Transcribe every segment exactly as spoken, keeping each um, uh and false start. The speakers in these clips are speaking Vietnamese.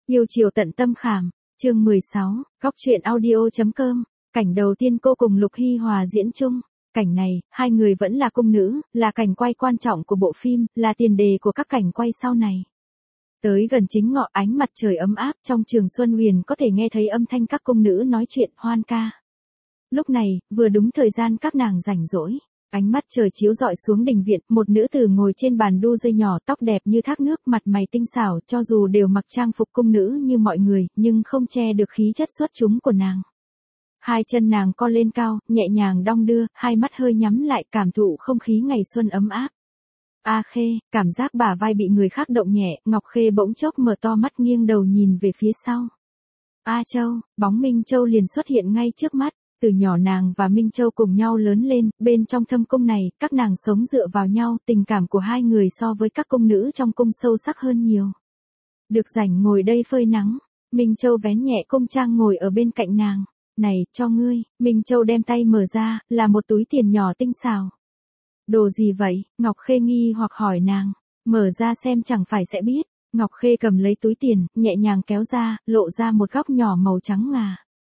Yêu chiều tận tâm khảm, chương mười sáu, góc truyện audio.com, cảnh đầu tiên cô cùng Lục Hy Hòa diễn chung. Cảnh này, hai người vẫn là cung nữ, là cảnh quay quan trọng của bộ phim, là tiền đề của các cảnh quay sau này. Tới gần chính ngọ, ánh mặt trời ấm áp, trong Trường Xuân Huyền có thể nghe thấy âm thanh các cung nữ nói chuyện hoan ca. Lúc này, vừa đúng thời gian các nàng rảnh rỗi. Ánh mắt trời chiếu rọi xuống đình viện, một nữ tử ngồi trên bàn đu dây nhỏ, tóc đẹp như thác nước, mặt mày tinh xảo, cho dù đều mặc trang phục cung nữ như mọi người, nhưng không che được khí chất xuất chúng của nàng. Hai chân nàng co lên cao, nhẹ nhàng đong đưa, hai mắt hơi nhắm lại, cảm thụ không khí ngày xuân ấm áp. A Khê, cảm giác bả vai bị người khác động nhẹ, Ngọc Khê bỗng chốc mở to mắt nghiêng đầu nhìn về phía sau. A Châu, bóng Minh Châu liền xuất hiện ngay trước mắt. Từ nhỏ nàng và Minh Châu cùng nhau lớn lên, bên trong thâm cung này, các nàng sống dựa vào nhau, tình cảm của hai người so với các cung nữ trong cung sâu sắc hơn nhiều. Được rảnh ngồi đây phơi nắng, Minh Châu vén nhẹ cung trang ngồi ở bên cạnh nàng. Này, cho ngươi, Minh Châu đem tay mở ra, là một túi tiền nhỏ tinh xảo. Đồ gì vậy? Ngọc Khê nghi hoặc hỏi nàng. Mở ra xem chẳng phải sẽ biết. Ngọc Khê cầm lấy túi tiền, nhẹ nhàng kéo ra, lộ ra một góc nhỏ màu trắng ngà.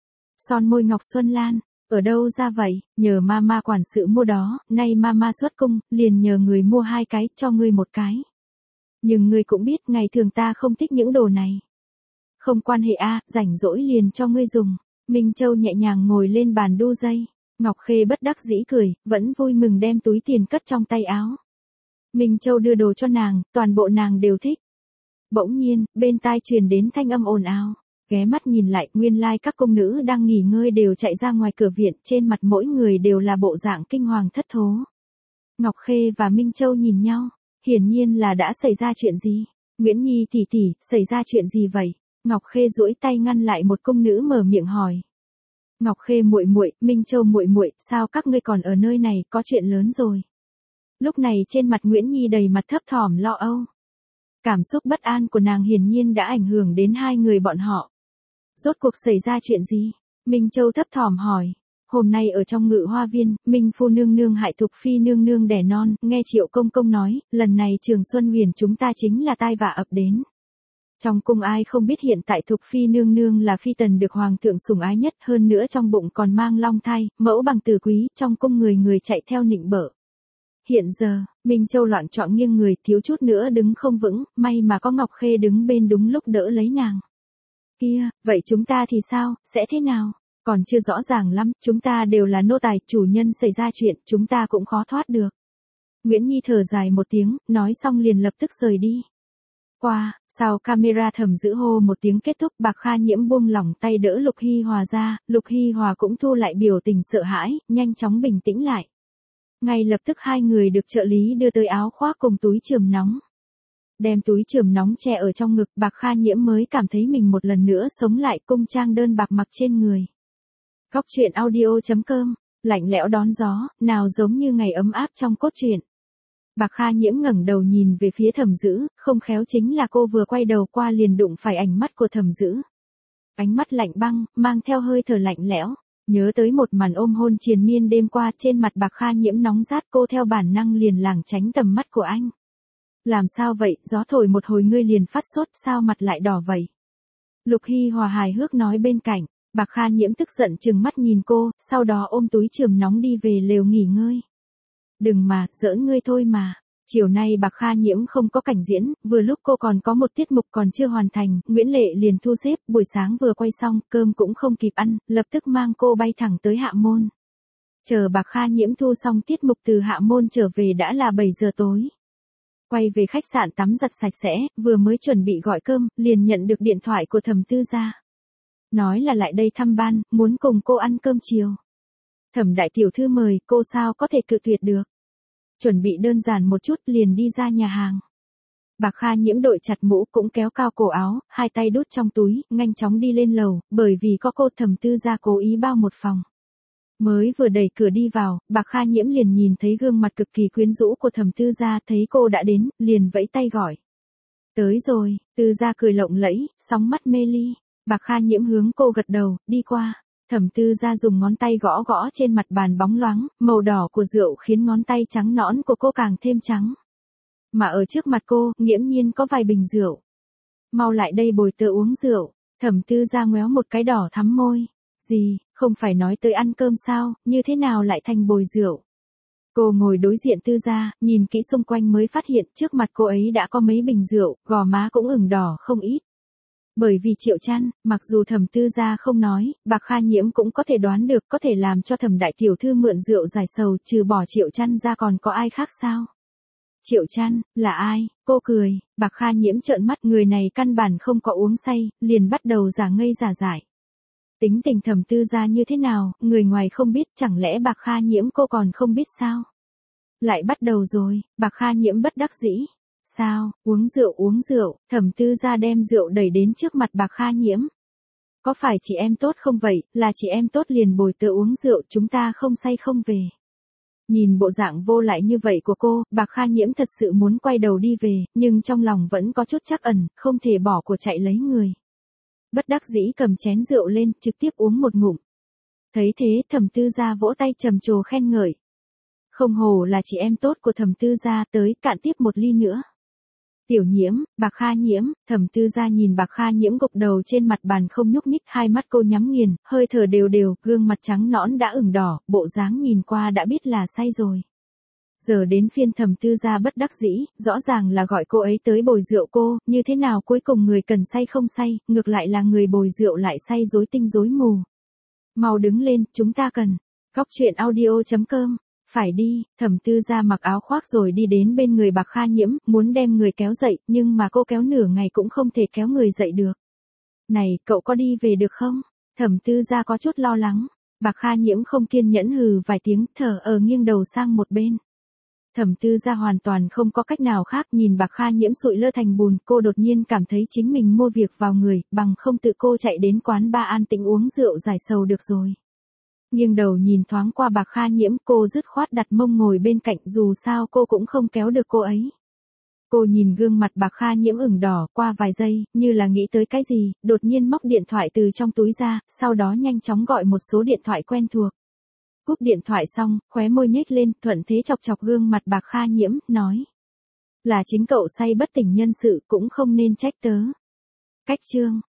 Son môi ngọc xuân lan, ở đâu ra vậy? Nhờ mama quản sự mua đó, nay mama xuất cung, liền nhờ người mua hai cái, cho ngươi một cái. Nhưng ngươi cũng biết, ngày thường ta không thích những đồ này. Không quan hệ a, rảnh rỗi liền cho ngươi dùng. Minh Châu nhẹ nhàng ngồi lên bàn đu dây. Ngọc Khê bất đắc dĩ cười, vẫn vui mừng đem túi tiền cất trong tay áo. Minh Châu đưa đồ cho nàng, toàn bộ nàng đều thích. Bỗng nhiên, bên tai truyền đến thanh âm ồn ào. Ghé mắt nhìn lại, nguyên lai các cung nữ đang nghỉ ngơi đều chạy ra ngoài cửa viện, trên mặt mỗi người đều là bộ dạng kinh hoàng thất thố. Ngọc Khê và Minh Châu nhìn nhau, hiển nhiên là đã xảy ra chuyện gì. Nguyễn Nhi tỷ tỷ, xảy ra chuyện gì vậy? Ngọc Khê duỗi tay ngăn lại một cung nữ mở miệng hỏi. Ngọc Khê muội muội, Minh Châu muội muội, sao các ngươi còn ở nơi này, có chuyện lớn rồi. Lúc này trên mặt Nguyễn Nhi đầy mặt thấp thỏm lo âu. Cảm xúc bất an của nàng hiển nhiên đã ảnh hưởng đến hai người bọn họ. Rốt cuộc xảy ra chuyện gì? Minh Châu thấp thỏm hỏi. Hôm nay ở trong Ngự Hoa Viên, Minh Phu nương nương hại Thục Phi nương nương đẻ non, nghe Triệu công công nói, lần này Trường Xuân Huyền chúng ta chính là tai vạ ập đến. Trong cung ai không biết hiện tại Thục Phi nương nương là phi tần được hoàng thượng sủng ái nhất, hơn nữa trong bụng còn mang long thai, mẫu bằng từ quý, trong cung người người chạy theo nịnh bợ. Hiện giờ, Minh Châu loạn choạng nghiêng người, thiếu chút nữa đứng không vững, may mà có Ngọc Khê đứng bên đúng lúc đỡ lấy nàng. Kia, vậy chúng ta thì sao, sẽ thế nào? Còn chưa rõ ràng lắm, chúng ta đều là nô tài, chủ nhân xảy ra chuyện, chúng ta cũng khó thoát được. Nguyễn Nhi thở dài một tiếng, nói xong liền lập tức rời đi. Qua, sau camera thầm giữ hô một tiếng kết thúc, Bạc Kha Nhiễm buông lỏng tay đỡ Lục Hy Hòa ra, Lục Hy Hòa cũng thu lại biểu tình sợ hãi, nhanh chóng bình tĩnh lại. Ngay lập tức hai người được trợ lý đưa tới áo khoác cùng túi chườm nóng. Đem túi chườm nóng che ở trong ngực, Bạc Kha Nhiễm mới cảm thấy mình một lần nữa sống lại, cung trang đơn bạc mặc trên người. Góc truyện audio.com, lạnh lẽo đón gió, nào giống như ngày ấm áp trong cốt truyện. Bạc Kha Nhiễm ngẩng đầu nhìn về phía Thẩm Dữ, không khéo chính là cô vừa quay đầu qua liền đụng phải ánh mắt của Thẩm Dữ. Ánh mắt lạnh băng, mang theo hơi thở lạnh lẽo. Nhớ tới một màn ôm hôn triền miên đêm qua, trên mặt Bạc Kha Nhiễm nóng rát, cô theo bản năng liền lảng tránh tầm mắt của anh. Làm sao vậy, gió thổi một hồi ngươi liền phát sốt, sao mặt lại đỏ vậy? Lục Hy Hòa hài hước nói bên cạnh. Bạc Kha Nhiễm tức giận trừng mắt nhìn cô, sau đó ôm túi chườm nóng đi về lều nghỉ ngơi. Đừng mà, giỡn ngươi thôi mà. Chiều nay Bạc Kha Nhiễm không có cảnh diễn, vừa lúc cô còn có một tiết mục còn chưa hoàn thành, Nguyễn Lệ liền thu xếp, buổi sáng vừa quay xong, cơm cũng không kịp ăn, lập tức mang cô bay thẳng tới Hạ Môn. Chờ Bạc Kha Nhiễm thu xong tiết mục từ Hạ Môn trở về đã là bảy giờ tối. Quay về khách sạn tắm giặt sạch sẽ, vừa mới chuẩn bị gọi cơm, liền nhận được điện thoại của Thẩm Tư Gia. Nói là lại đây thăm ban, muốn cùng cô ăn cơm chiều. Thẩm đại tiểu thư mời, cô sao có thể cự tuyệt được. Chuẩn bị đơn giản một chút liền đi ra nhà hàng. Bạc Kha Nhiễm đội chặt mũ cũng kéo cao cổ áo, hai tay đút trong túi, nhanh chóng đi lên lầu, bởi vì có cô Thẩm Tư Gia cố ý bao một phòng. Mới vừa đẩy cửa đi vào, Bạc Kha Nhiễm liền nhìn thấy gương mặt cực kỳ quyến rũ của Thẩm Tư Gia, thấy cô đã đến, liền vẫy tay gọi. Tới rồi, Tư Gia cười lộng lẫy, sóng mắt mê ly. Bạc Kha Nhiễm hướng cô gật đầu, đi qua. Thẩm Tư Gia dùng ngón tay gõ gõ trên mặt bàn bóng loáng, màu đỏ của rượu khiến ngón tay trắng nõn của cô càng thêm trắng. Mà ở trước mặt cô, nghiễm nhiên có vài bình rượu. mau lại đây bồi tớ uống rượu. Thẩm Tư Gia ngoéo một cái đỏ thắm môi. Gì, không phải nói tới ăn cơm sao, như thế nào lại thành bồi rượu? Cô ngồi đối diện Tư Gia, nhìn kỹ xung quanh mới phát hiện trước mặt cô ấy đã có mấy bình rượu, gò má cũng ửng đỏ không ít. Bởi vì Triệu Chăn, mặc dù Thẩm Tư Gia không nói, Bạc Kha Nhiễm cũng có thể đoán được có thể làm cho Thẩm đại tiểu thư mượn rượu giải sầu, trừ bỏ Triệu Chăn ra còn có ai khác sao? Triệu Chăn, là ai? Cô cười, Bạc Kha Nhiễm trợn mắt, người này căn bản không có uống say, liền bắt đầu giả ngây giả dại. Tính tình Thẩm Tư Gia như thế nào, người ngoài không biết, chẳng lẽ Bạc Kha Nhiễm cô còn không biết sao? Lại bắt đầu rồi, Bạc Kha Nhiễm bất đắc dĩ. Sao, uống rượu uống rượu, Thẩm Tư Gia đem rượu đẩy đến trước mặt Bạc Kha Nhiễm. Có phải chị em tốt không vậy, là chị em tốt liền bồi tớ uống rượu, chúng ta không say không về. Nhìn bộ dạng vô lại như vậy của cô, Bạc Kha Nhiễm thật sự muốn quay đầu đi về, nhưng trong lòng vẫn có chút trắc ẩn, không thể bỏ của chạy lấy người. Bất đắc dĩ cầm chén rượu lên, trực tiếp uống một ngụm. Thấy thế, Thẩm Tư Gia vỗ tay trầm trồ khen ngợi. Không hồ là chị em tốt của Thẩm Tư Gia, tới cạn tiếp một ly nữa. Tiểu Nhiễm, Bạc Kha Nhiễm, Thẩm Tư Gia nhìn Bạc Kha Nhiễm gục đầu trên mặt bàn không nhúc nhích, hai mắt cô nhắm nghiền, hơi thở đều đều, gương mặt trắng nõn đã ửng đỏ, bộ dáng nhìn qua đã biết là say rồi. Giờ đến phiên Thẩm Tư Gia bất đắc dĩ, rõ ràng là gọi cô ấy tới bồi rượu cô, như thế nào cuối cùng người cần say không say, ngược lại là người bồi rượu lại say rối tinh rối mù. Mau đứng lên, chúng ta cần. Góc truyện audio chấm com. Phải đi, Thẩm Tư Gia mặc áo khoác rồi đi đến bên người Bạc Kha Nhiễm, muốn đem người kéo dậy, nhưng mà cô kéo nửa ngày cũng không thể kéo người dậy được. Này, cậu có đi về được không? Thẩm Tư Gia có chút lo lắng. Bạc Kha Nhiễm không kiên nhẫn hừ vài tiếng, thở ờ nghiêng đầu sang một bên. Thẩm Tư Gia hoàn toàn không có cách nào khác, nhìn Bạc Kha Nhiễm sụi lơ thành bùn, cô đột nhiên cảm thấy chính mình mua việc vào người, bằng không tự cô chạy đến quán bar an tĩnh uống rượu giải sầu được rồi. Nghiêng đầu nhìn thoáng qua Bạc Kha Nhiễm, cô dứt khoát đặt mông ngồi bên cạnh, dù sao cô cũng không kéo được cô ấy. Cô nhìn gương mặt Bạc Kha Nhiễm ửng đỏ, qua vài giây, như là nghĩ tới cái gì, đột nhiên móc điện thoại từ trong túi ra, sau đó nhanh chóng gọi một số điện thoại quen thuộc. Cúp điện thoại xong, khóe môi nhếch lên, thuận thế chọc chọc gương mặt Bạc Kha Nhiễm, nói. Là chính cậu say bất tỉnh nhân sự, cũng không nên trách tớ. Cách chương.